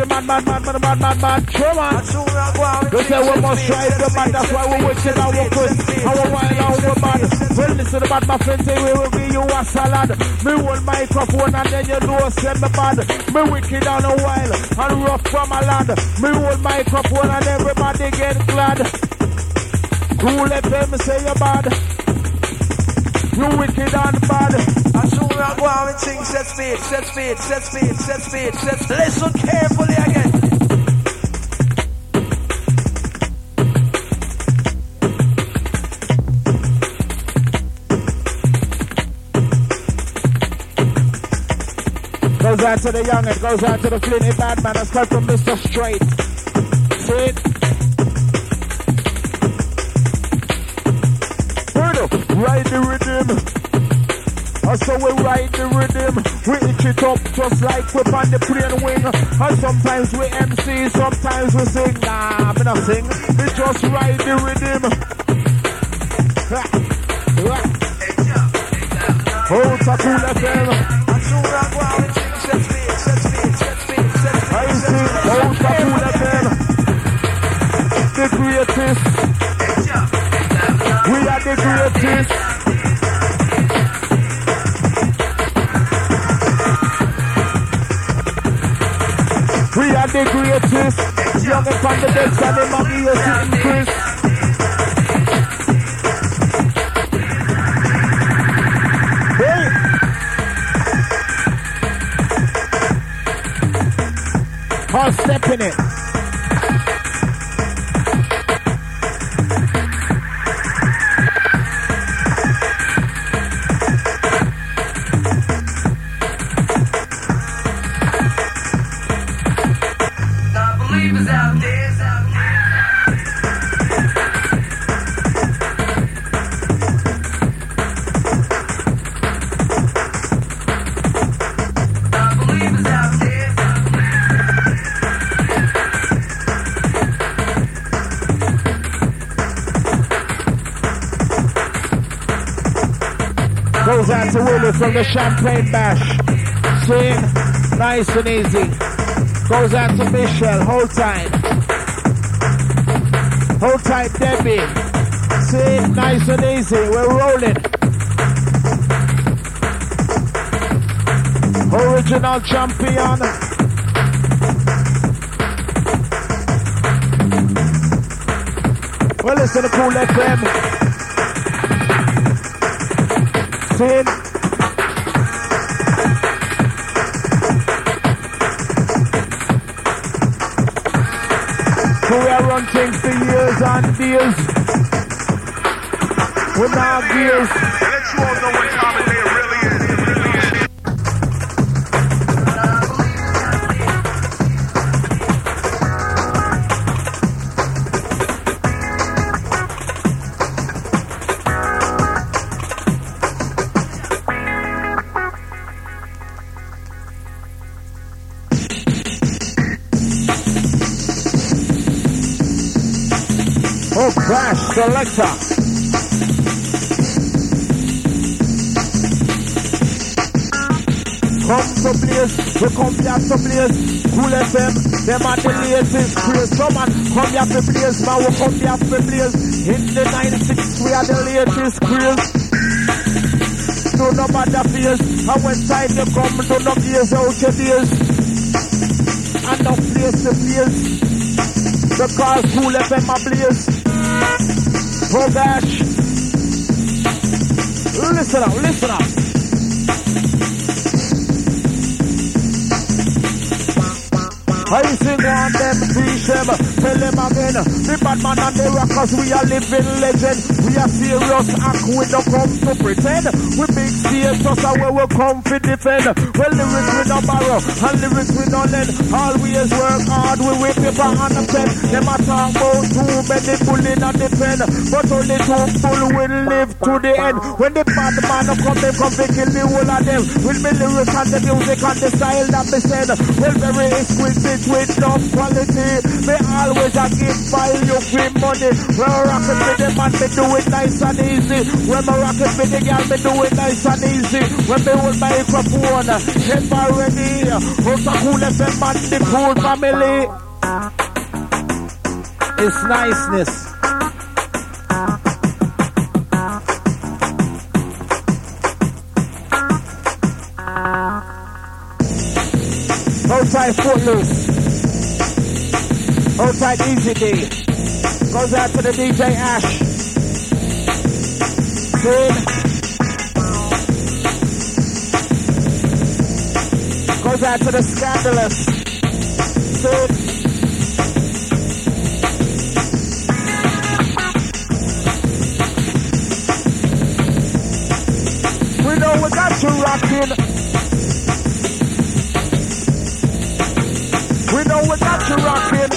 They say we must drive you mad, that's why we wicked and we good. And we wild and we mad. Well, listen to my friends say we will give you a salad. Me hold microphone and then you know say me bad. Me wicked and wild and rough from a land. Me hold microphone and everybody get glad. Cool FM say you bad. You wicked and bad. And soon I go out and sing, set speed. Listen carefully again. Goes out to the young, it goes out to the flinty bad man. That's come from Mr. Straight. See it? Ride the rhythm. So we ride the rhythm. We itch it up just like we on the plane wing. And sometimes we MC, sometimes we sing. Nah, me not sing. We just ride the rhythm. Oh, it's a Cool FM. I sing, oh, it's a Cool FM. The greatest. We are the greatest. We are the greatest. Young upon the decks and the Maggie is sitting Chris. Hey! Hard step in it. Goes out to Willie from the Champagne Bash. Sing, nice and easy. Goes out to Michelle, hold tight. Hold tight, Debbie. Sing, nice and easy, we're rolling. Original champion. Well, listen to Cool FM. Sing. So we are run things for years and years. We're now gears. Let you all know what time of day it really is. Oh, Crash Selector. come to blaze. We come here to blaze. Cool FM, them are the latest craze. So man, come here to blaze. Man, we come here to blaze. In the 96, we are the latest craze. Do no matter fears. And when time you come, do not gaze out your days. And no place to blaze. Because Cool FM a blaze. Oh gosh. Listen up, listen up. I sing on them, teach them, tell them again. The bad man and the rockers, we are living legend. We are serious act, we don't come to pretend. We big status and where we come to defend. Well, lyrics we don't borrow, and lyrics we don't lend. Always work hard, we with paper and a pen. Them a talk about too many pulling on the pen. But only two full will live to the end. When the bad man come, they come to kill the whole of them. With me lyrics and the music and the style that me send. Well, very exquisite. With no quality, me always a give by you free money. When I rock it with the man, me do it nice and easy. When I rock it with the girl, me do it nice and easy. When me hold my microphone, never ready. Who's a Cool FM and the Cool family? It's niceness. Outside Footloose. Outside Easy D. Goes out to the DJ Ash. Good. Goes out to the Scandalous. Good. We know we got you rocking. We know we got you rocking.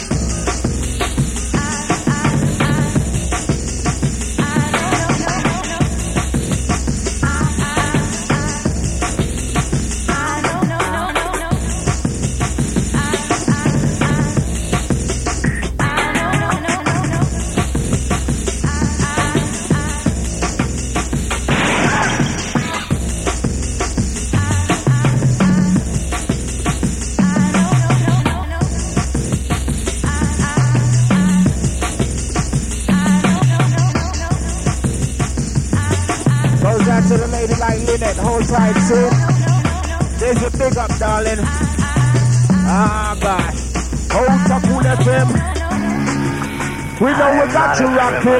To the lady like Lynette, hold tight, soon. There's your big up, darling. Ah, gosh. Hold to Cool FM. We know we got you rocking.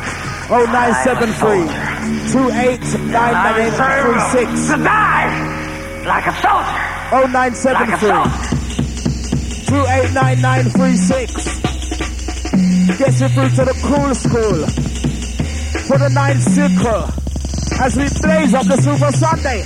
0973 289936. To die like a soldier. 0973 289936. Gets you through to the Cool School. For the 9th circle. As we blaze up the Super Sunday.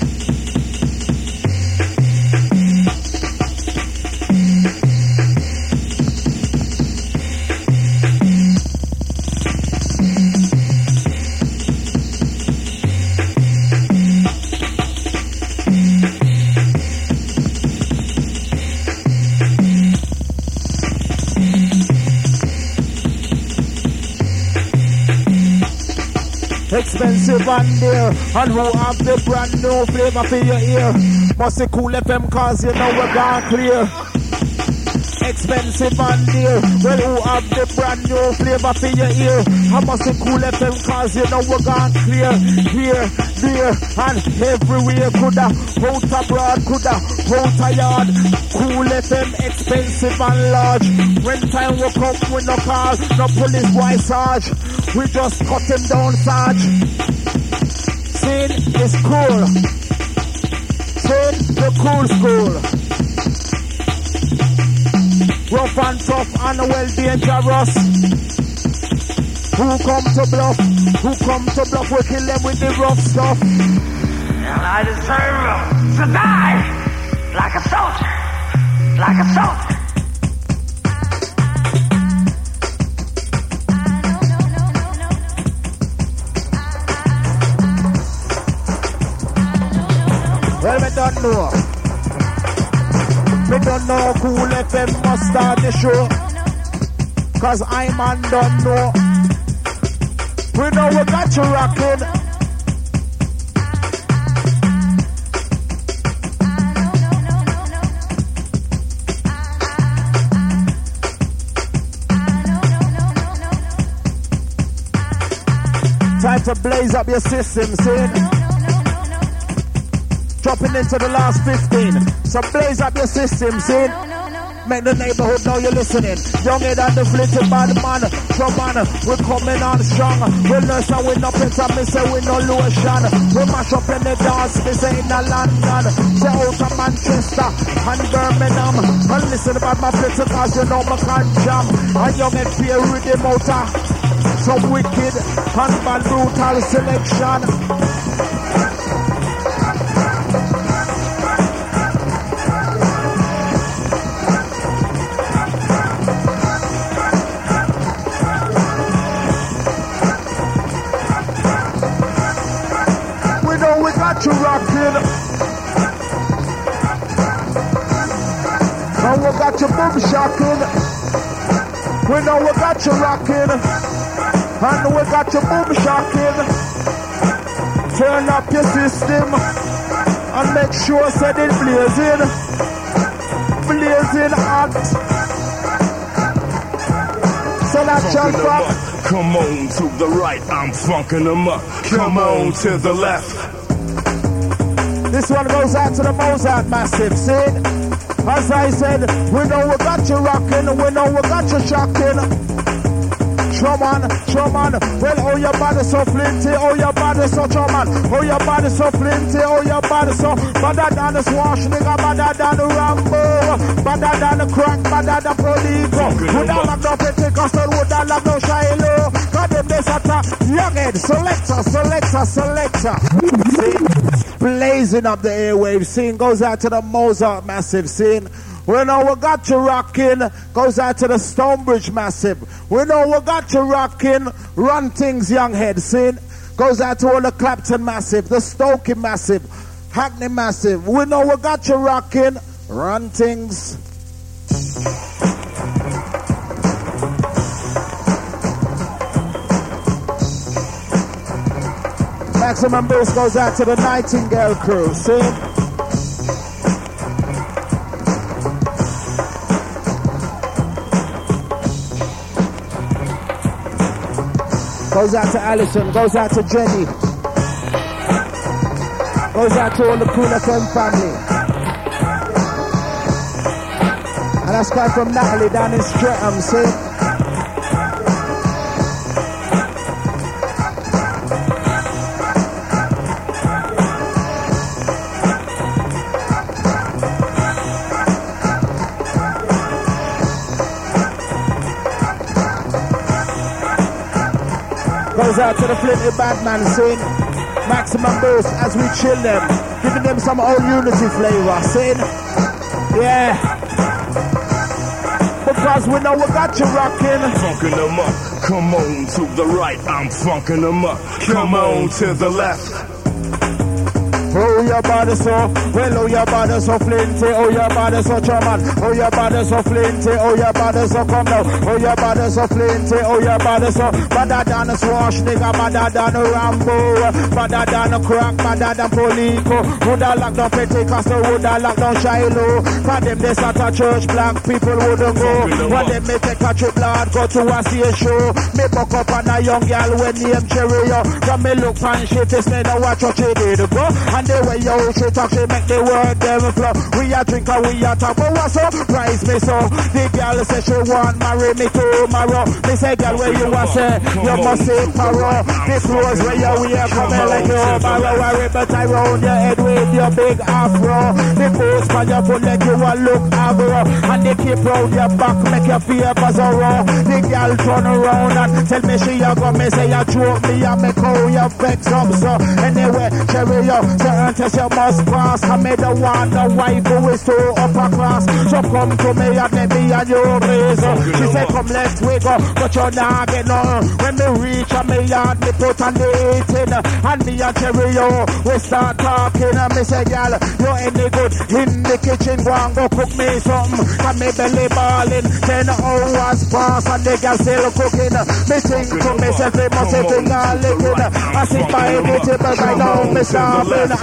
Expensive and dear, and who have the brand new flavor for your ear? Must be Cool FM cause you know we're gone clear. Expensive and dear, well who have the brand new flavor for your ear? I must be Cool FM cause you know we're gone clear. Here, there, and everywhere. Coulda, out abroad, coulda, out a yard. Cool FM, expensive and large. When time will come, we no call, no police boy Sarge. We just cut him down, Sarge. Sin is cool. Sin the Cool School. Rough and tough and well dangerous. Who come to bluff? Who come to bluff? We kill them with the rough stuff. And I deserve to die like a soldier. Like a soldier. Well, we don't know. We don't know Cool FM must start the show. Cause I man don't know. We know we got you rocking. to blaze up your system, see? Dropping into the last 15. So blaze up your system, see? Make the neighborhood know you're listening. Younger than the flitted bad man. From man, we're coming on strong. We nurse and we no better, me say we no lotion. We mash up in the dance, me say in the London. Say out of Manchester and Birmingham. And listen about my flitter cause you know me can jam. And young and fear with the motor. Some wicked and bad brutal selection. You rockin'. Now we got your boom shocking. We know we got you rocking. And we got your boom shocking. Turn up your system and make sure set it blazing. Blazing hot. So that shall fuck. Come on to the right, I'm funkin' them up. Come on to the left. This one goes out to the Mozart Massive, see? As I said, we know we got you rocking, we know we got you shocking. Showman, well, oh, your body so flinty, oh, your body so showman, oh, your body so flinty, oh, your body so better than the swash, nigga, better than the Rambo, better than the crack, better than Polico. Would I lock no Pentecostal, would I lock no Shiloh? God, them this attack, younghead, selector. See? Blazing up the airwaves, scene goes out to the Mozart Massive, scene. We know we got you rocking, goes out to the Stonebridge Massive. We know we got you rocking, Run Things Younghead, scene. Goes out to all the Clapton Massive, the Stokey Massive, Hackney Massive. We know we got you rocking, Run Things. Maximum boost goes out to the Nightingale crew, see? Goes out to Alison, goes out to Jenny. Goes out to all the Kunakem family. And that's quite from Natalie down in Streatham, see? Goes out to the Flinty Badman scene. Maximum boost as we chill them. Giving them some old Unity flavor, scene. Yeah. Because we know we got you rocking. Funkin' them up. Come on to the right, I'm funkin' them up. Come on to the left. Oh, your body so, well, oh, your body so flinty, oh, your body so charming, oh, your body so flinty, oh, your body so come down, oh, your body so flinty, oh, your body so better than a swash, nigga, better than a Rambo, better than a crack, better than Polico, woulda locked down Pentecostal, woulda locked down Shiloh, for them they start a church, black people wouldn't go, when them may take a trip, Lord, go to a see a show, me buck up on a young girl when named Cherry, from me look and shit, this man know what church he did go, and the way you she talk, she make the word them flow. We a drink and we a talk, but what's up? Price me so. The girl say she want marry me tomorrow. Me say, girl, where you a say? You must say paro. The clothes where you wear coming like you borrow. A ribbon tie round your head with your big afro. The boots on your foot like you a look aggro. And they keep round your back, make your fear buzz around. The girl turn around and tell me she a go. Me say you choke me and make how you vex up. So anyway, Cherry, you certain test you must pass. I made the one the wife who is too upper class. So come to me and let me and you raise. She said come let's wake up, but you're not getting on. When me reach a me yard, me put on the 18. And me and Cherry, we start talking. And me say, girl, you any good in the kitchen? Go and go cook me something. And me belly balling. 10 hours pass and the girl still cooking. Me think to myself, they must have been all licking. I sit by the table right now, me starving.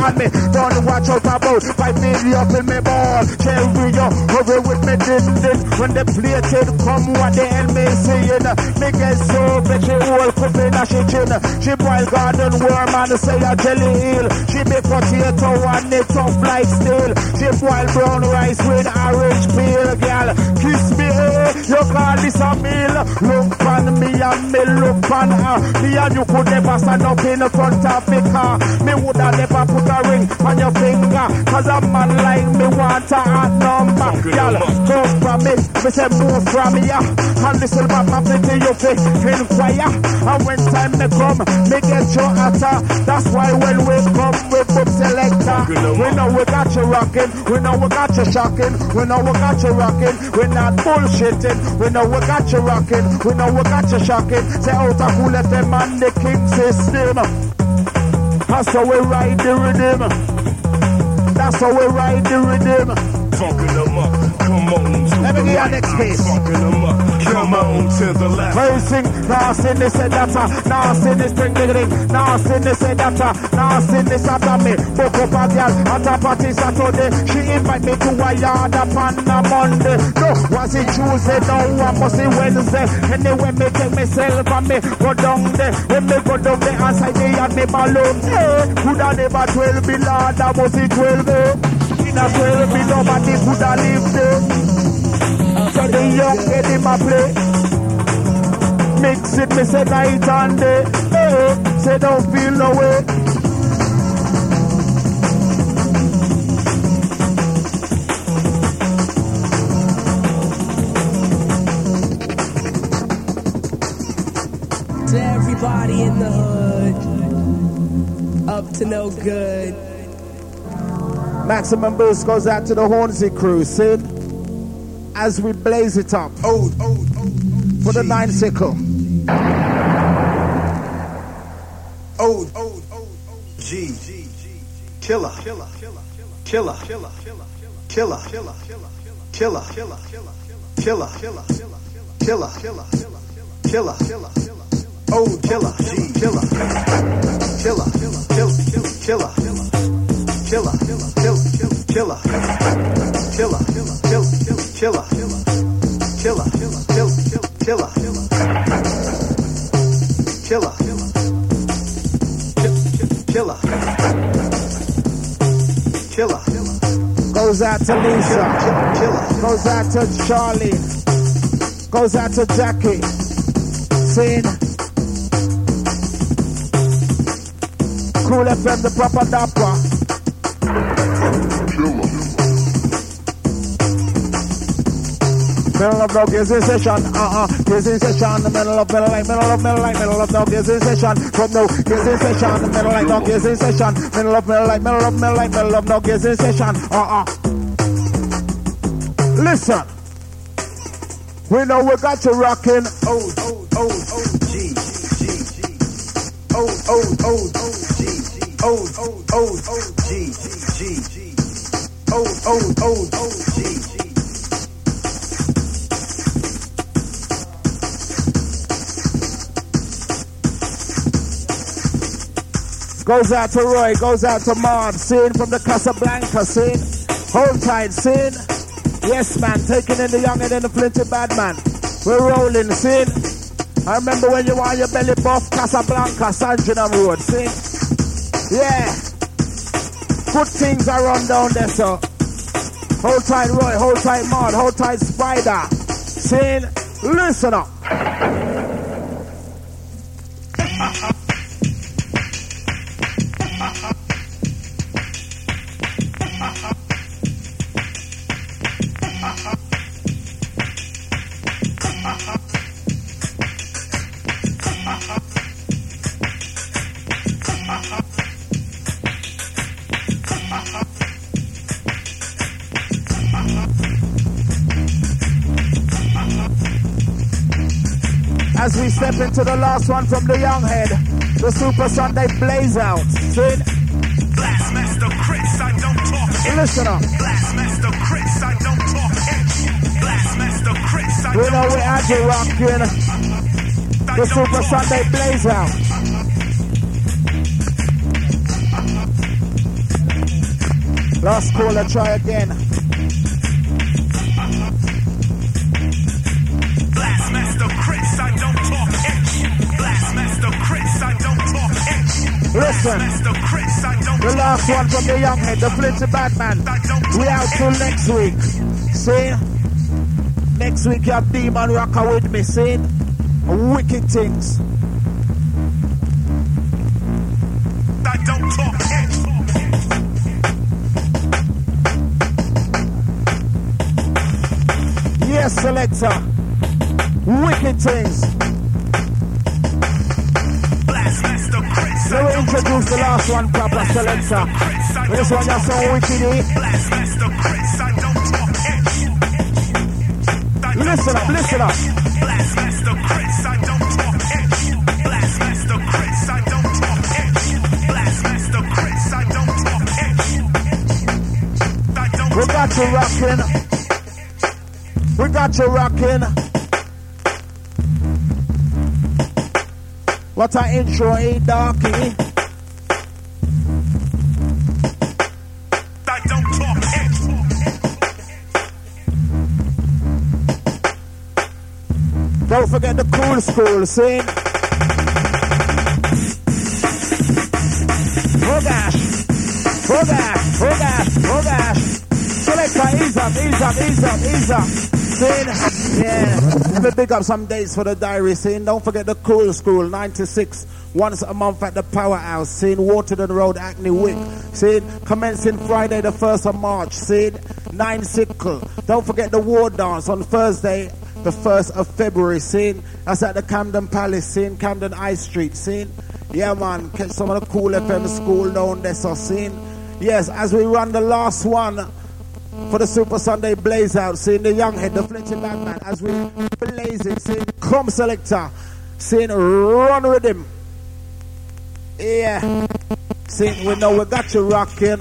and me don't watch out about 5 million up in me ball. Tell me you over with me din. When the plated come what the hell me saying. Me get so bitch she whole cup in a she chin. She boil garden worm and say a jelly eel. She make potato and it tough like steel. She boil brown rice with orange peel. Girl, kiss me, you call this a meal. Look on me and me look on her. Me and you could never stand up in the front of the car. Me woulda never put a ring on your finger. Cause a man like me want a hot number. Girl, come from me say move from ya. And this will pop up into your face in fire. And when time me come, me get your hotter. That's why when we come, we put selector. We know we got you rocking. We know we got you shocking. We know we got you rocking. We're not bullshitting. We know we got you rocking. We know we got you shocking. Say out of cool FM and the king system. That's how we ride the rhythm. That's how we ride the rhythm. Funkin' them up, come on to let me the get your right. next piece. Funkin' them up, come on to the left. Hey, sing, now sing this and that, now sing this bring the ring, now sing this and that, now sing this after me. Book up a girl at a party Saturday. She invite me to a yard upon a Monday. No, was it Tuesday? No, I must be Wednesday. Anyway, me take myself and me go down there. When me go down there, inside the yard, me balloon. Hey, could I never 12 be Lord, I must be 12. In a 12 be nobody could have lived there. So the young get in my play. Mix it, me say night and day. Hey, say don't feel no way. To everybody in the hood, up to no good. Maximum boost goes out to the Hornsey crew, Sid. As we blaze it up. For the 9 sickle. G. Killer. Killer. Killer. Killer. Killer. Killer. Killer. Killer. Killer. Killer. Oh, killer. G. Killer. Killer. Killer. Killer. Killer, killer, killer, killer, killer, killer, killer, killer, killer, killer. Goes out to Lisa. Goes out to Charlie. Goes out to Jackie. Sin. Cool FM, the proper dapper. Middle of dog is in session, is in session, the middle of dog is in session, from no is in session, the middle of dog is in session, middle of dog is in session, Listen, we know we got you rocking, Goes out to Roy, goes out to Maud, Sin from the Casablanca, Sin. Hold tight, Sin. Yes, man, taking in the young and then the flinty bad man. We're rolling, Sin. I remember when you want your belly buff, Casablanca, Sandringham Road, Sin. Yeah. Good things are run down there, so. Hold tight, Roy, hold tight, Maud, hold tight, Spider. Sin, listen up. As we step into the last one from the young head, the Super Sunday blaze out. See? Blastmaster Chris, I don't talk shit. Listen up. Blastmaster Chris, I don't talk shit. Blastmaster Chris, I We don't know we talk had you rocking. The Super Sunday blaze out. Last caller, try again. Blastmaster Chris, I don't talk H. Blastmaster Chris, I don't talk H. Listen, Blastmaster Chris, I don't the last one from the young head, the Flinty Batman. We out till next week. See? Next week you have Demon Rocker with me, see? Wicked things. I don't talk H. Yes, selector. Wicked things. Let me introduce the last one, proper selector. This one just so wicked, eh? Listen up, listen up. Blastmaster Chris, I don't talk H. Blastmaster Chris, I don't talk H. Blastmaster Chris, I don't talk H. I don't. We got you rocking. We got you rocking. What an intro, eh, Darky? I don't talk H. Don't forget the cool school, see? Oh gosh. Oh gosh. Oh gosh. Oh gosh. Selector, ease up, ease up, ease up, ease up. See? Yeah. Let me pick up some dates for the diary, see? Don't forget the cool school, 96. Once a month at the Powerhouse, see? Waterton Road, Acne Wick. See? Commencing Friday the 1st of March, see? 9 Sickle. Don't forget the War Dance on Thursday, the 1st of February, see? That's at the Camden Palace, see? Camden High Street, see? Yeah, man. Catch some of the Cool FM school down there, so see? Yes, as we run the last one for the Super Sunday Blaze Out, seeing the young head, the Flinty Batman, as we blaze it, seeing come selector, seeing run with him. Yeah. Seeing we know we got you rocking.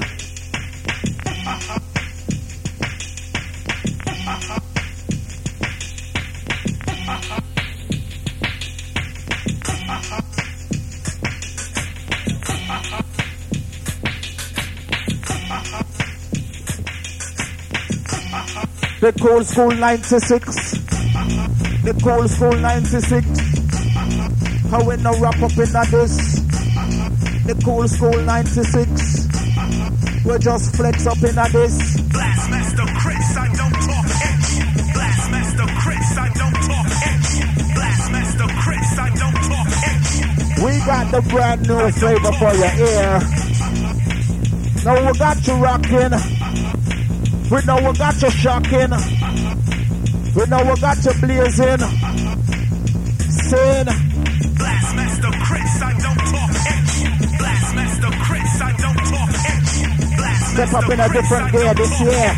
The Cool School 96. The Cool School 96. How we no wrap up in this? The Cool School 96. We just flex up in this. Blastmaster Chris, I don't talk H. Blastmaster Chris, I don't talk H. Blastmaster Chris, I don't talk H. We got the brand new flavor for your ear. Now we got you rocking. We know we got you shocking. We know we got you blazing. Sin. Blastmaster Chris, I don't talk H. Blastmaster Chris, I don't talk H. Blastmaster Step up in a different gear this year.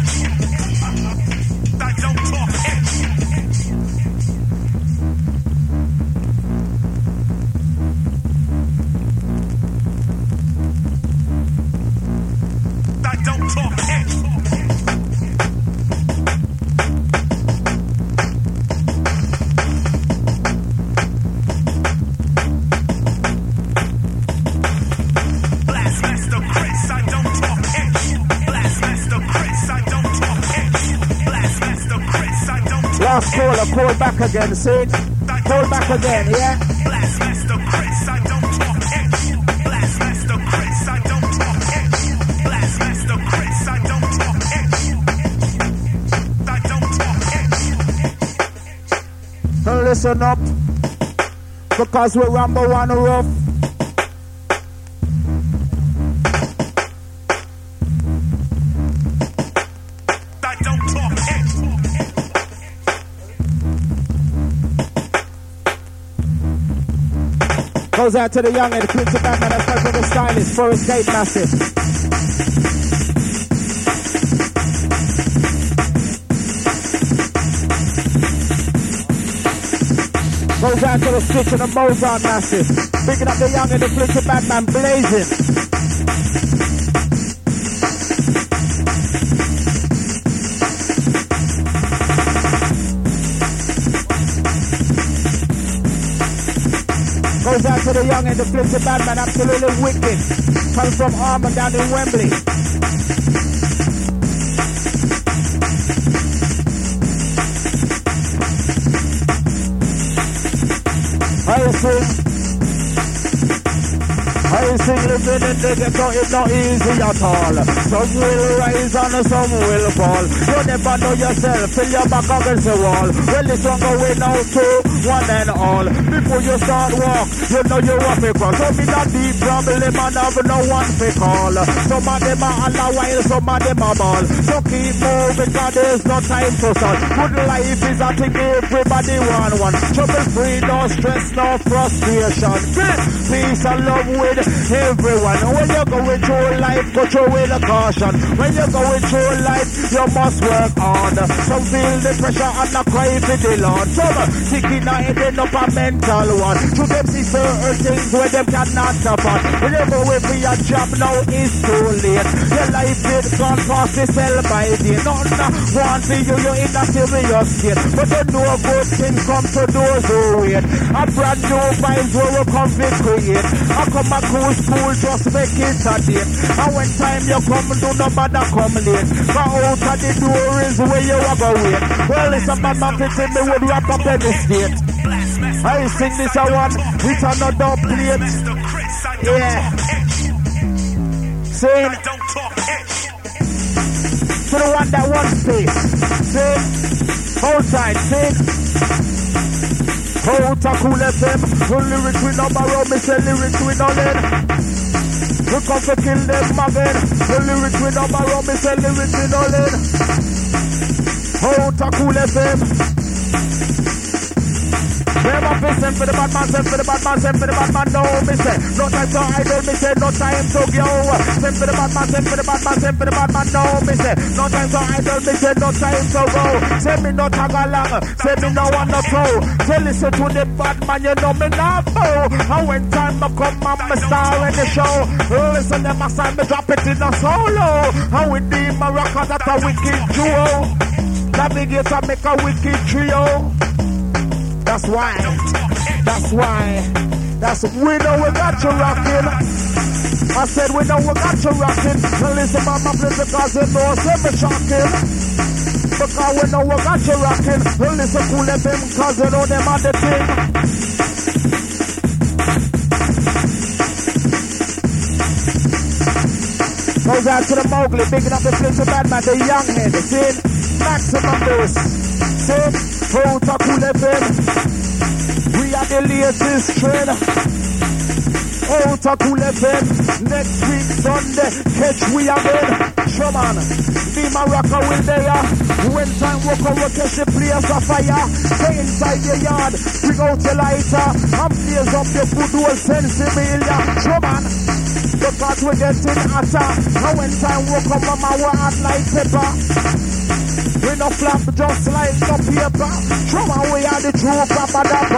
I don't talk H. I don't talk H. Last caller, call back again, see? Call back again, yeah? Blastmaster Chris, I don't talk H. Blastmaster Chris, I don't talk H. Blastmaster Chris, I don't talk H. I don't talk H. So listen up, because we rumble one rough. I don't talk H. Goes out to the young and the Flinty Batman, that's part of the stylist, Forest Gate Massive. Goes out to the Stitch and the Mozart Massive. Picking up the young and the Flinty Batman, blazing. Goes out to the young and the Flinty Batman, absolutely wicked. Comes from Armand down in Wembley. sing. I sing living in the ghetto, it's not easy at all. Some will rise and some will fall. You never know yourself, fill your back against the wall. Well, it's one going out to one and all. Before you start walk, you know you have to cross. Some in a deep problem and have no one to call. Some of them are all a while, some of them are ball. So keep moving, cause there's no time to start. Good life is a thing everybody want one. Trouble free, no stress, no frustration. Peace and love with everyone. When you're going through life, go through with a caution. When you're going through life, you must work hard. Some feel the pressure and not cry for the Lord. Some thinking of ending up a mental one. To them see certain things where them cannot afford. Whenever we be a job now, it's too late. Your life is gone past the sell by day. Nothing want for you, you're in a serious state. But you know good things come to those who wait. A brand new vibes where we come to create. I come a cool school, just make it a date. And when time you come, do no matter come late. But out of the door is where you are going. Well, it's a man fitting me would wrap up any state. I sing this a one with another plate. Yeah. Sing. To the one that wants space. Sing. Hold tight. Sing. Hold to Cool FM. No lyrics with no borrow. Me say lyrics with no lead. We come to kill them again. No lyrics with no borrow. Me say lyrics with no lead. Hold to Cool FM. Never be sent for the bad man, send for the bad man, send for the bad man. No, me say, no time to idle, me say, no time to go. Send for the bad man, send for the bad man, send for the bad man. No, me say, no time to idle, me say, no time to go. Say me no tag along, say me no want no throw. Say listen to the bad man, you know me not bow. And when time I come, I'm a star in the show. Listen them a sign, me drop it in a solo. And with the Morocco, that's a wicked duo. Navigator make a wicked trio. That's why we know we got you rockin'. I said we know we got you rockin'. Now listen about my place because you know say me shocking. Because we know we got you rockin'. Now listen Cool FM because you know them are the thing. Goes out to the Mowgli, bigging up the place of bad man, the young head, see? Maximum dose. See? Hold to Cool FM. We are the latest trend. Hold to Cool FM. Next week Sunday, catch we again. Shaman, the Morocco will there. When time walk over, catch the place of fire. Stay inside your yard, bring out your lighter. And blaze up your food, will sensibilia. Shaman, because we're getting hotter. And when time walk over, my heart like pepper. We no flap just like no paper. From away are the true proper